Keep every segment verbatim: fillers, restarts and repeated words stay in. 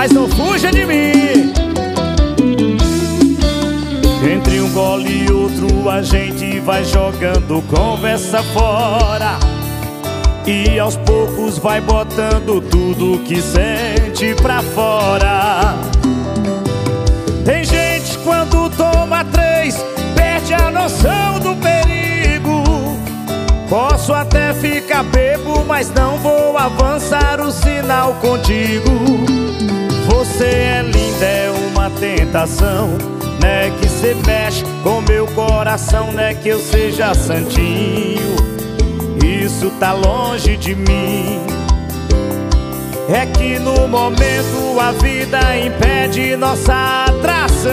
mas não fuja de mim. Entre um gole e outro a gente vai jogando conversa fora, e aos poucos vai botando tudo que sente pra fora. Tem gente quando toma três perde a noção do perigo. Posso até ficar bebo, mas não vou avançar o sinal contigo. Você é linda, é uma tentação, né que cê mexe com meu coração, né que eu seja santinho, isso tá longe de mim. É que no momento a vida impede nossa atração.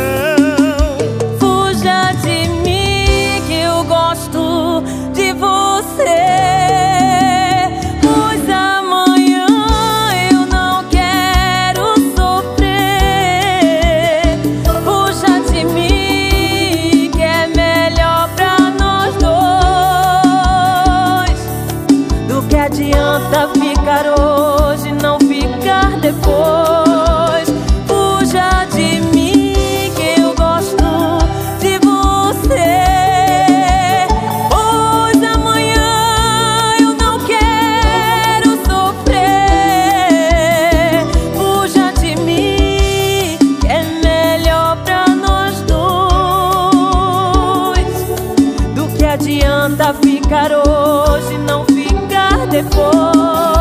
Fuja de mim que eu gosto de você, pois amanhã eu não quero sofrer. Fuja de mim que é melhor pra nós dois. Do que adianta ficar hoje, não ficar depois. Fuja de mim que eu gosto de você, pois amanhã eu não quero sofrer. Fuja de mim que é melhor pra nós dois. Do que adianta ficar hoje, não ficar depois.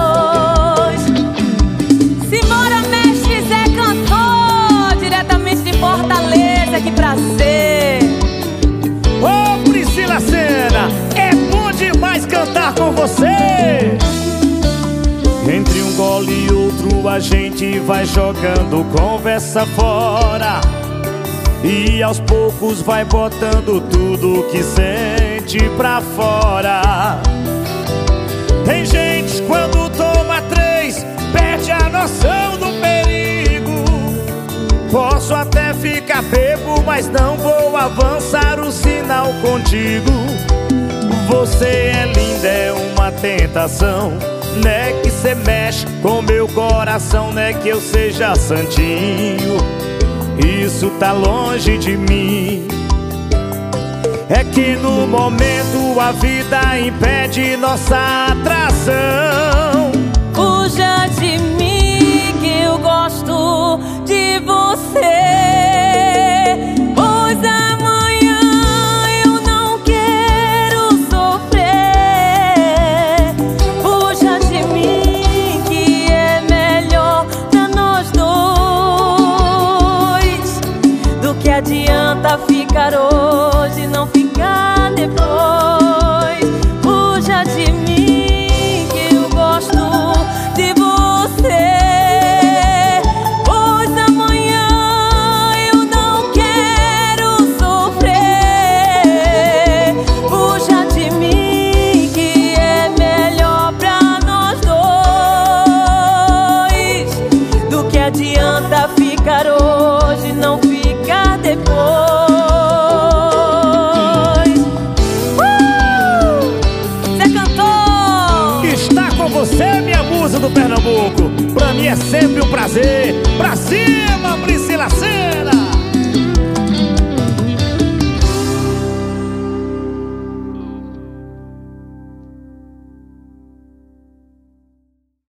Que prazer! Ô Priscila Senna, é bom demais cantar com você. Entre um gole e outro a gente vai jogando conversa fora, e aos poucos vai botando tudo que sente pra fora. Tem gente quando toma três perde a noção do perigo. Posso até ficar bebo, mas não vou avançar o sinal contigo. Você é linda, é uma tentação, né que cê mexe com meu coração, né que eu seja santinho, isso tá longe de mim. É que no momento a vida impede nossa atração. Fuja de mim que eu gosto de você, pois amanhã eu não quero sofrer. Fuja de mim que é melhor pra nós dois. Do que adianta ficar hoje, não ficar depois.